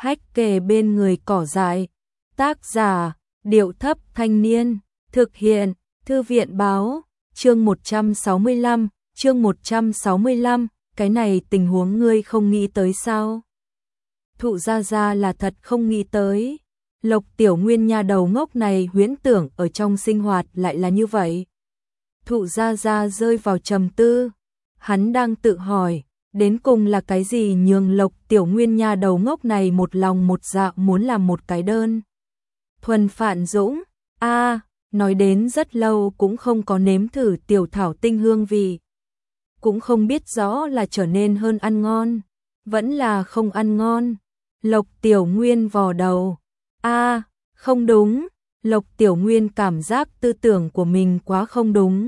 hách kề bên người cỏ dại. Tác giả, Điệu Thấp Thanh Niên, thực hiện, Thư viện báo, chương 165, chương 165, cái này tình huống ngươi không nghĩ tới sao? Thụ Gia Gia là thật không nghĩ tới. Lộc Tiểu Nguyên nha đầu ngốc này huyễn tưởng ở trong sinh hoạt lại là như vậy. Thụ Gia Gia rơi vào trầm tư. Hắn đang tự hỏi, đến cùng là cái gì nhường Lộc Tiểu Nguyên nha đầu ngốc này một lòng một dạ muốn làm một cái đơn. Thuần Phạn Dũng, nói đến rất lâu cũng không có nếm thử tiểu thảo tinh hương vị. Cũng không biết rõ là trở nên hơn ăn ngon, vẫn là không ăn ngon. Lộc Tiểu Nguyên vò đầu. Không đúng, Lộc Tiểu Nguyên cảm giác tư tưởng của mình quá không đúng.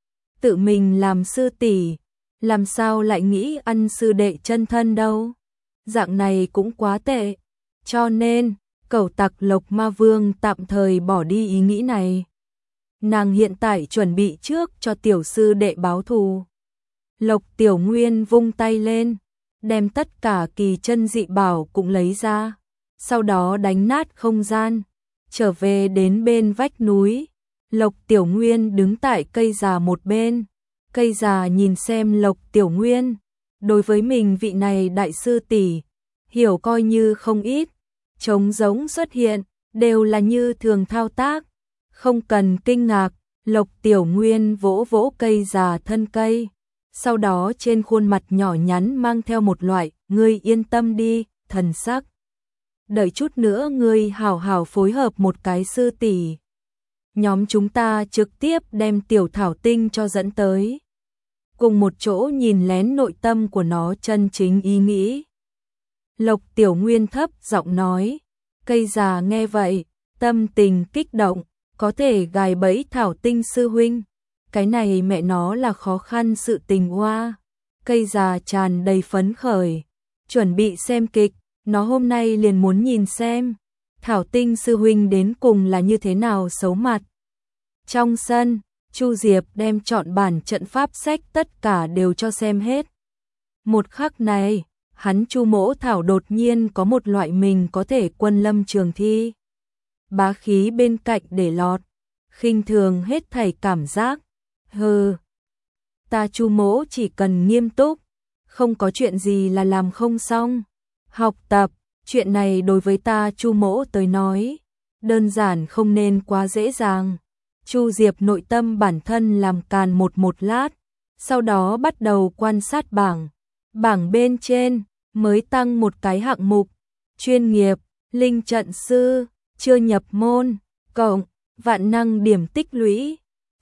Tự mình làm sư tỷ, làm sao lại nghĩ ăn sư đệ chân thân đâu. Dạng này cũng quá tệ. Cho nên, cẩu tặc Lộc Ma Vương tạm thời bỏ đi ý nghĩ này. Nàng hiện tại chuẩn bị trước cho tiểu sư đệ báo thù. Lộc Tiểu Nguyên vung tay lên, đem tất cả kỳ chân dị bảo cũng lấy ra, sau đó đánh nát không gian, trở về đến bên vách núi. Lộc Tiểu Nguyên đứng tại cây già một bên, cây già nhìn xem Lộc Tiểu Nguyên, đối với mình vị này đại sư tỷ, hiểu coi như không ít, trống rỗng xuất hiện, đều là như thường thao tác, không cần kinh ngạc. Lộc Tiểu Nguyên vỗ vỗ cây già thân cây, sau đó trên khuôn mặt nhỏ nhắn mang theo một loại, ngươi yên tâm đi, thần sắc. Đợi chút nữa ngươi hảo hảo phối hợp một cái sư tỷ. Nhóm chúng ta trực tiếp đem tiểu thảo tinh cho dẫn tới. Cùng một chỗ nhìn lén nội tâm của nó chân chính ý nghĩ. Lộc Tiểu Nguyên thấp giọng nói, cây già nghe vậy, tâm tình kích động, có thể gài bẫy thảo tinh sư huynh. Cái này mẹ nó là khó khăn sự tình hoa. Cây già tràn đầy phấn khởi, chuẩn bị xem kịch, nó hôm nay liền muốn nhìn xem thảo tinh sư huynh đến cùng là như thế nào xấu mặt. Trong sân, Chu Diệp đem trọn bản trận pháp sách tất cả đều cho xem hết. Một khắc này, hắn Chu Mỗ Thảo đột nhiên có một loại mình có thể quân lâm trường thi. Bá khí bên cạnh để lọt, khinh thường hết thảy cảm giác. Hừ, ta Chu Mỗ chỉ cần nghiêm túc, không có chuyện gì là làm không xong. Học tập, chuyện này đối với ta Chu Mỗ tới nói, đơn giản không nên quá dễ dàng. Chu Diệp nội tâm bản thân làm càn một lát, sau đó bắt đầu quan sát bảng. Bảng bên trên mới tăng một cái hạng mục, chuyên nghiệp, linh trận sư, chưa nhập môn, cộng, vạn năng điểm tích lũy,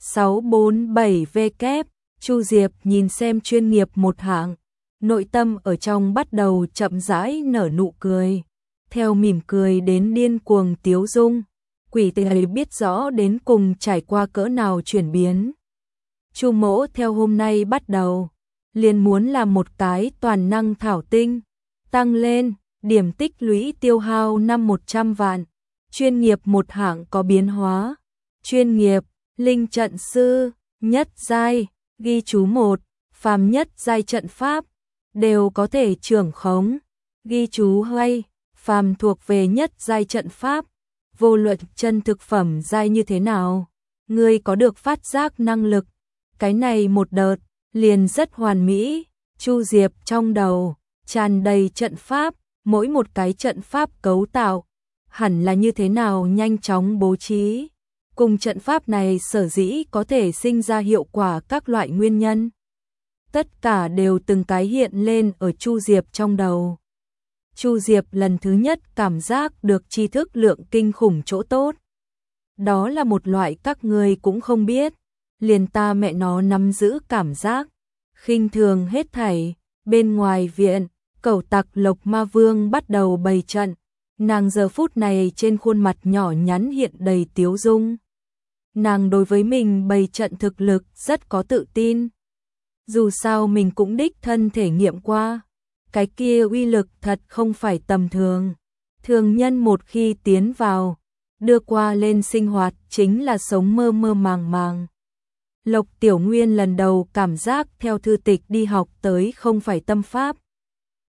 647W. Chu Diệp nhìn xem chuyên nghiệp một hạng, nội tâm ở trong bắt đầu chậm rãi nở nụ cười, theo mỉm cười đến điên cuồng tiếu dung. Quỷ tề biết rõ đến cùng trải qua cỡ nào chuyển biến. Chu Mỗ theo hôm nay bắt đầu, liền muốn làm một cái toàn năng thảo tinh, tăng lên, điểm tích lũy tiêu hao năm 100 vạn, chuyên nghiệp một hạng có biến hóa, chuyên nghiệp, linh trận sư, nhất giai, ghi chú 1, phàm nhất giai trận pháp, đều có thể trưởng khống, ghi chú 2, phàm thuộc về nhất giai trận pháp, vô luận chân thực phẩm giai như thế nào, ngươi có được phát giác năng lực, cái này một đợt, liền rất hoàn mỹ. Chu Diệp trong đầu tràn đầy trận pháp, mỗi một cái trận pháp cấu tạo hẳn là như thế nào nhanh chóng bố trí, cùng trận pháp này sở dĩ có thể sinh ra hiệu quả các loại nguyên nhân, tất cả đều từng cái hiện lên ở Chu Diệp trong đầu. Chu Diệp lần thứ nhất cảm giác được tri thức lượng kinh khủng chỗ tốt. Đó là một loại các người cũng không biết, liền ta mẹ nó nắm giữ cảm giác, khinh thường hết thảy. Bên ngoài viện, cẩu tặc Lộc Ma Vương bắt đầu bày trận, nàng giờ phút này trên khuôn mặt nhỏ nhắn hiện đầy tiếu dung. Nàng đối với mình bày trận thực lực rất có tự tin. Dù sao mình cũng đích thân thể nghiệm qua, cái kia uy lực thật không phải tầm thường. Thường nhân một khi tiến vào, đưa qua lên sinh hoạt chính là sống mơ mơ màng màng. Lộc Tiểu Nguyên lần đầu cảm giác theo thư tịch đi học tới không phải tâm pháp.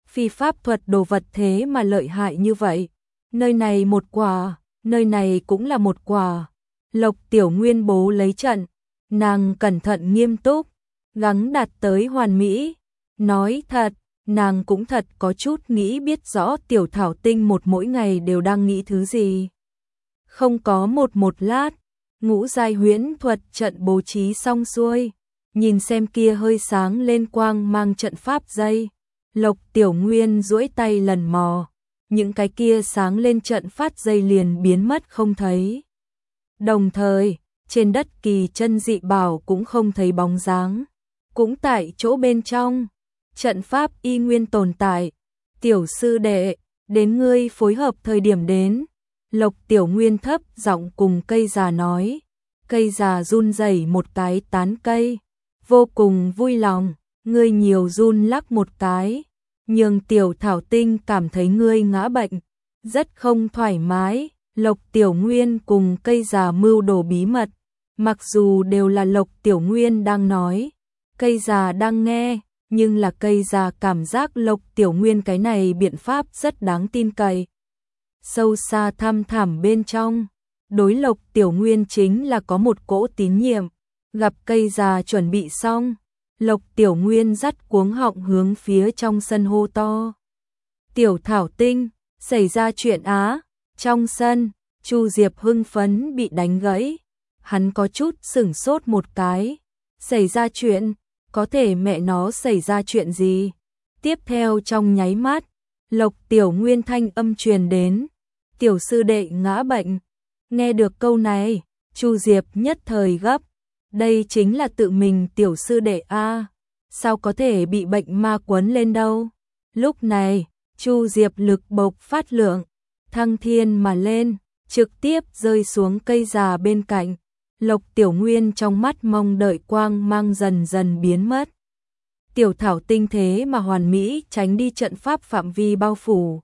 phi pháp thuật đồ vật thế mà lợi hại như vậy. Nơi này một quả, nơi này cũng là một quả. Lộc Tiểu Nguyên bố lấy trận, nàng cẩn thận nghiêm túc, gắng đạt tới hoàn mỹ. Nói thật, nàng cũng thật có chút nghĩ biết rõ Tiểu Thảo Tinh một mỗi ngày đều đang nghĩ thứ gì. Không có một lát, ngũ giai huyễn thuật trận bố trí xong xuôi, nhìn xem kia hơi sáng lên quang mang trận pháp dây. Lộc Tiểu Nguyên duỗi tay lần mò, những cái kia sáng lên trận phát dây liền biến mất không thấy. Đồng thời, trên đất kỳ chân dị bảo cũng không thấy bóng dáng. Cũng tại chỗ bên trong, trận pháp y nguyên tồn tại. Tiểu sư đệ, đến ngươi phối hợp thời điểm đến. Lộc Tiểu Nguyên thấp giọng cùng cây già nói. Cây già run rẩy một cái tán cây, vô cùng vui lòng, ngươi nhiều run lắc một cái, nhường Tiểu Thảo Tinh cảm thấy ngươi ngã bệnh, rất không thoải mái. Lộc Tiểu Nguyên cùng cây già mưu đồ bí mật, mặc dù đều là Lộc Tiểu Nguyên đang nói, cây già đang nghe, nhưng là cây già cảm giác Lộc Tiểu Nguyên cái này biện pháp rất đáng tin cậy. Sâu xa thăm thẳm bên trong, đối Lộc Tiểu Nguyên chính là có một cỗ tín nhiệm. Gặp cây già chuẩn bị xong, Lộc Tiểu Nguyên dắt cuống họng hướng phía trong sân hô to. Tiểu Thảo Tinh, xảy ra chuyện á. Trong sân, Chu Diệp hưng phấn bị đánh gãy. Hắn có chút sửng sốt một cái. Xảy ra chuyện, có thể mẹ nó xảy ra chuyện gì? Tiếp theo trong nháy mắt, Lộc Tiểu Nguyên thanh âm truyền đến. Tiểu sư đệ ngã bệnh. Nghe được câu này, Chu Diệp nhất thời gấp. Đây chính là tự mình tiểu sư đệ a, sao có thể bị bệnh ma quấn lên đâu? Lúc này, Chu Diệp lực bộc phát lượng, thăng thiên mà lên, trực tiếp rơi xuống cây già bên cạnh. Lộc Tiểu Nguyên trong mắt mong đợi quang mang dần dần biến mất. Tiểu Thảo Tinh thế mà hoàn mỹ tránh đi trận pháp phạm vi bao phủ.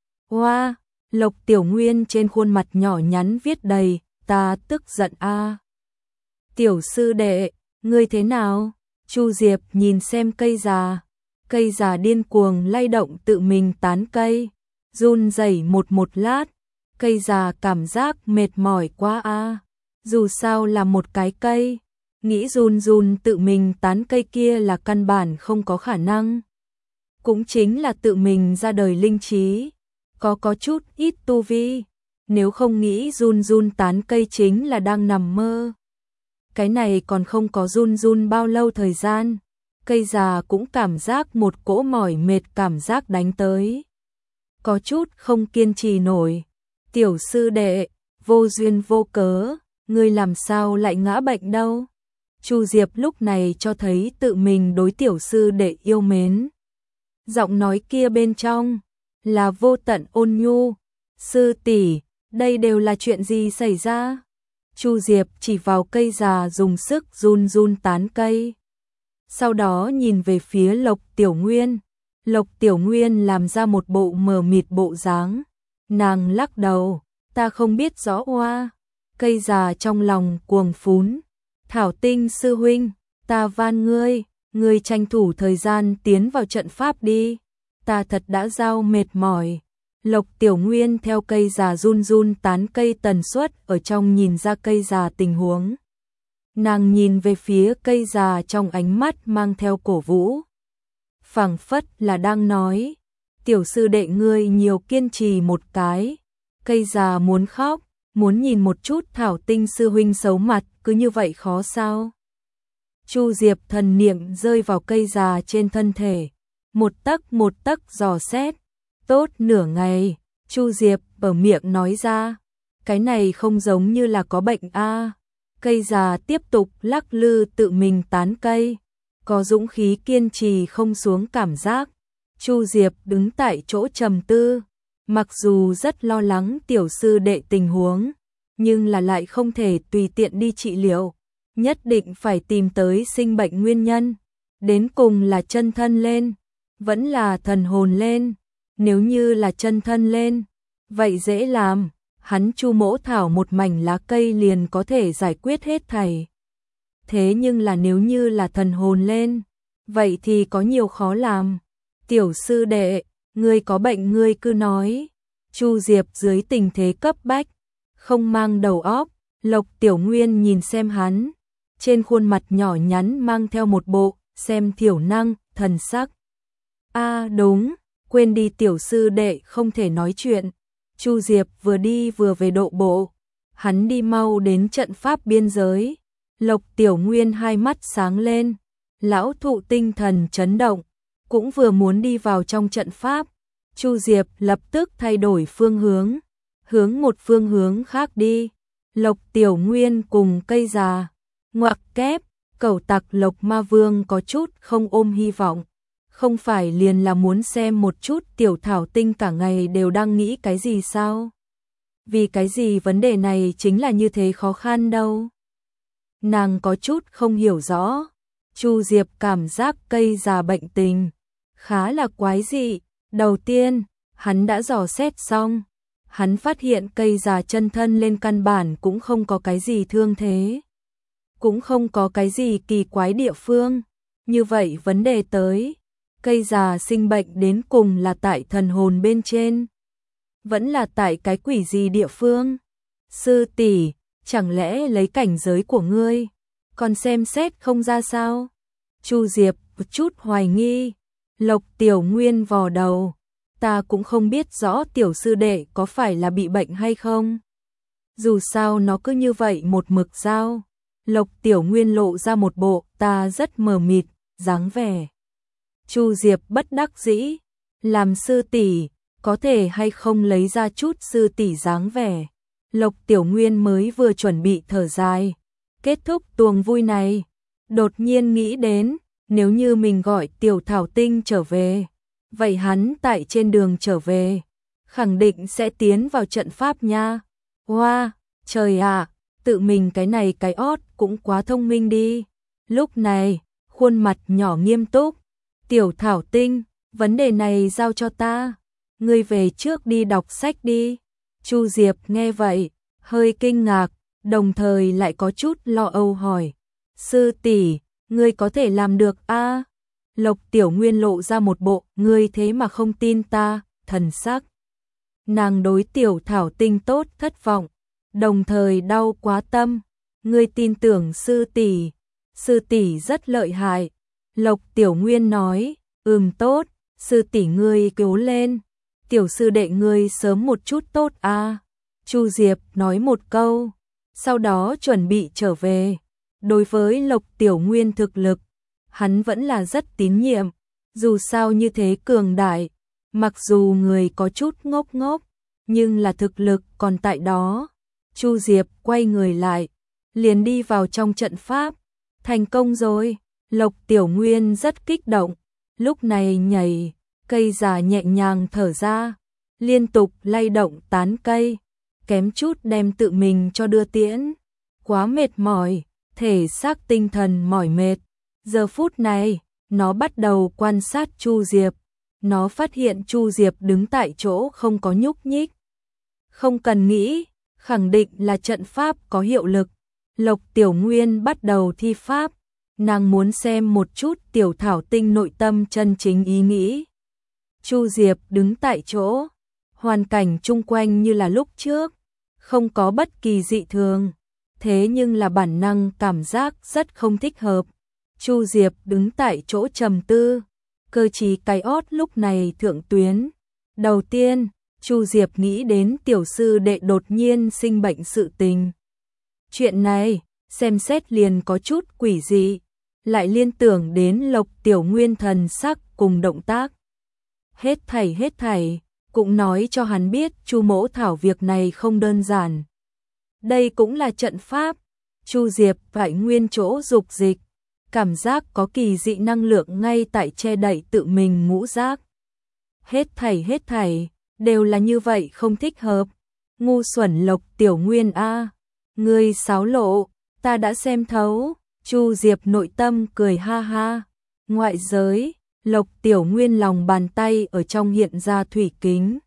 Hoa, Lộc Tiểu Nguyên trên khuôn mặt nhỏ nhắn viết đầy, ta tức giận a. Tiểu sư đệ, ngươi thế nào? Chu Diệp nhìn xem cây già điên cuồng lay động tự mình tán cây, run rẩy một lát, cây già cảm giác mệt mỏi quá a. Dù sao là một cái cây, nghĩ run tự mình tán cây kia là căn bản không có khả năng. Cũng chính là tự mình ra đời linh trí, có chút ít tu vi, nếu không nghĩ run tán cây chính là đang nằm mơ. Cái này còn không có run bao lâu thời gian, cây già cũng cảm giác một cỗ mỏi mệt cảm giác đánh tới. Có chút không kiên trì nổi. Tiểu sư đệ, vô duyên vô cớ, ngươi làm sao lại ngã bệnh đâu? Chu Diệp lúc này cho thấy tự mình đối tiểu sư đệ yêu mến. Giọng nói kia bên trong là vô tận ôn nhu. Sư tỷ, đây đều là chuyện gì xảy ra? Chu Diệp chỉ vào cây già dùng sức run tán cây. Sau đó nhìn về phía Lộc Tiểu Nguyên. Lộc Tiểu Nguyên làm ra một bộ mờ mịt bộ dáng. Nàng lắc đầu, ta không biết rõ oa. Cây già trong lòng cuồng phún. Thảo Tinh sư huynh, ta van ngươi tranh thủ thời gian tiến vào trận pháp đi. Ta thật đã giao mệt mỏi. Lộc Tiểu Nguyên theo cây già run tán cây tần suất ở trong nhìn ra cây già tình huống. Nàng nhìn về phía cây già trong ánh mắt mang theo cổ vũ. Phảng phất là đang nói, tiểu sư đệ ngươi nhiều kiên trì một cái. Cây già muốn khóc, muốn nhìn một chút Thảo Tinh sư huynh xấu mặt, cứ như vậy khó sao? Chu Diệp thần niệm rơi vào cây già trên thân thể, một tấc dò xét. Tốt nửa ngày, Chu Diệp ở miệng nói ra, cái này không giống như là có bệnh a. Cây già tiếp tục lắc lư tự mình tán cây, có dũng khí kiên trì không xuống cảm giác. Chu Diệp đứng tại chỗ trầm tư, mặc dù rất lo lắng tiểu sư đệ tình huống, nhưng là lại không thể tùy tiện đi trị liệu, nhất định phải tìm tới sinh bệnh nguyên nhân, đến cùng là chân thân lên, vẫn là thần hồn lên. Nếu như là chân thân lên, vậy dễ làm, hắn Chu Mỗ thảo một mảnh lá cây liền có thể giải quyết hết thảy. Thế nhưng là nếu như là thần hồn lên, vậy thì có nhiều khó làm. Tiểu sư đệ, ngươi có bệnh ngươi cứ nói. Chu Diệp dưới tình thế cấp bách, không mang đầu óc, Lộc Tiểu Nguyên nhìn xem hắn, trên khuôn mặt nhỏ nhắn mang theo một bộ xem thiểu năng, thần sắc. Đúng, quên đi tiểu sư đệ không thể nói chuyện. Chu Diệp vừa đi vừa về độ bộ, hắn đi mau đến trận pháp biên giới. Lộc Tiểu Nguyên hai mắt sáng lên, lão thụ tinh thần chấn động, cũng vừa muốn đi vào trong trận pháp. Chu Diệp lập tức thay đổi phương hướng một phương hướng khác đi. Lộc Tiểu Nguyên cùng cây già, ngoặc kép, cẩu tặc Lộc Ma Vương có chút không ôm hy vọng. Không phải liền là muốn xem một chút tiểu thảo tinh cả ngày đều đang nghĩ cái gì sao? Vì cái gì vấn đề này chính là như thế khó khăn đâu? Nàng có chút không hiểu rõ. Chu Diệp cảm giác cây già bệnh tình khá là quái dị. Đầu tiên, hắn đã dò xét xong, hắn phát hiện cây già chân thân lên căn bản cũng không có cái gì thương thế, cũng không có cái gì kỳ quái địa phương. Như vậy vấn đề tới, cây già sinh bệnh đến cùng là tại thần hồn bên trên, vẫn là tại cái quỷ gì địa phương? Sư tỷ, chẳng lẽ lấy cảnh giới của ngươi, còn xem xét không ra sao? Chu Diệp một chút hoài nghi. Lộc Tiểu Nguyên vò đầu, ta cũng không biết rõ tiểu sư đệ có phải là bị bệnh hay không. Dù sao nó cứ như vậy một mực sao. Lộc Tiểu Nguyên lộ ra một bộ ta rất mờ mịt dáng vẻ. Chu Diệp bất đắc dĩ, làm sư tỷ, có thể hay không lấy ra chút sư tỷ dáng vẻ. Lộc Tiểu Nguyên mới vừa chuẩn bị thở dài, kết thúc tuồng vui này, đột nhiên nghĩ đến, nếu như mình gọi Tiểu Thảo Tinh trở về, vậy hắn tại trên đường trở về, khẳng định sẽ tiến vào trận pháp nha. Hoa, trời ạ, tự mình cái này cái ót cũng quá thông minh đi. Lúc này, khuôn mặt nhỏ nghiêm túc, Tiểu Thảo Tinh, vấn đề này giao cho ta, ngươi về trước đi đọc sách đi. Chu Diệp nghe vậy, hơi kinh ngạc, đồng thời lại có chút lo âu hỏi, sư tỷ, ngươi có thể làm được a? Lộc Tiểu Nguyên lộ ra một bộ, ngươi thế mà không tin ta, thần sắc. Nàng đối Tiểu Thảo Tinh tốt thất vọng, đồng thời đau quá tâm, ngươi tin tưởng sư tỷ rất lợi hại. Lộc Tiểu Nguyên nói, tốt, sư tỷ ngươi cố lên, tiểu sư đệ ngươi sớm một chút tốt a. Chu Diệp nói một câu, sau đó chuẩn bị trở về. Đối với Lộc Tiểu Nguyên thực lực, hắn vẫn là rất tín nhiệm, dù sao như thế cường đại, mặc dù người có chút ngốc ngốc, nhưng là thực lực còn tại đó. Chu Diệp quay người lại, liền đi vào trong trận pháp, thành công rồi. Lộc Tiểu Nguyên rất kích động, lúc này nhảy, cây già nhẹ nhàng thở ra, liên tục lay động tán cây, kém chút đem tự mình cho đưa tiễn, quá mệt mỏi, thể xác tinh thần mỏi mệt. Giờ phút này, nó bắt đầu quan sát Chu Diệp, nó phát hiện Chu Diệp đứng tại chỗ không có nhúc nhích. Không cần nghĩ, khẳng định là trận pháp có hiệu lực. Lộc Tiểu Nguyên bắt đầu thi pháp, nàng muốn xem một chút Tiểu Thảo Tinh nội tâm chân chính ý nghĩ. Chu Diệp đứng tại chỗ, hoàn cảnh chung quanh như là lúc trước, không có bất kỳ dị thường, thế nhưng là bản năng cảm giác rất không thích hợp. Chu Diệp đứng tại chỗ trầm tư, cơ trí cái ót lúc này thượng tuyến. Đầu tiên, Chu Diệp nghĩ đến tiểu sư đệ đột nhiên sinh bệnh sự tình. Chuyện này, xem xét liền có chút quỷ dị, lại liên tưởng đến Lộc Tiểu Nguyên thần sắc cùng động tác. Hết thảy, cũng nói cho hắn biết Chu Mỗ Thảo việc này không đơn giản. Đây cũng là trận pháp. Chu Diệp phải nguyên chỗ dục dịch, cảm giác có kỳ dị năng lượng ngay tại che đậy tự mình ngũ giác. Hết thảy, đều là như vậy không thích hợp. Ngu xuẩn Lộc Tiểu Nguyên a, ngươi xáo lộ, ta đã xem thấu. Chu Diệp nội tâm cười ha ha. Ngoại giới, Lộc Tiểu Nguyên lòng bàn tay ở trong hiện ra thủy kính.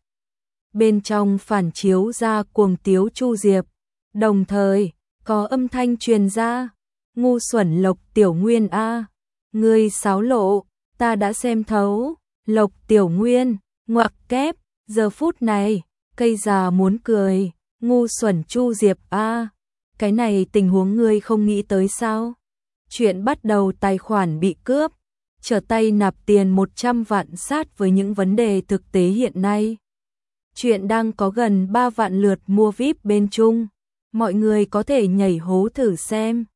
Bên trong phản chiếu ra cuồng tiếu Chu Diệp, đồng thời có âm thanh truyền ra, ngu xuẩn Lộc Tiểu Nguyên a, ngươi xáo lộ, ta đã xem thấu. Lộc Tiểu Nguyên, Ngoặc kép, giờ phút này, cây già muốn cười, ngu xuẩn Chu Diệp a, cái này tình huống ngươi không nghĩ tới sao? Chuyện bắt đầu tài khoản bị cướp, trở tay nạp tiền 100 vạn sát với những vấn đề thực tế hiện nay. Chuyện đang có gần 3 vạn lượt mua VIP bên Trung, mọi người có thể nhảy hố thử xem.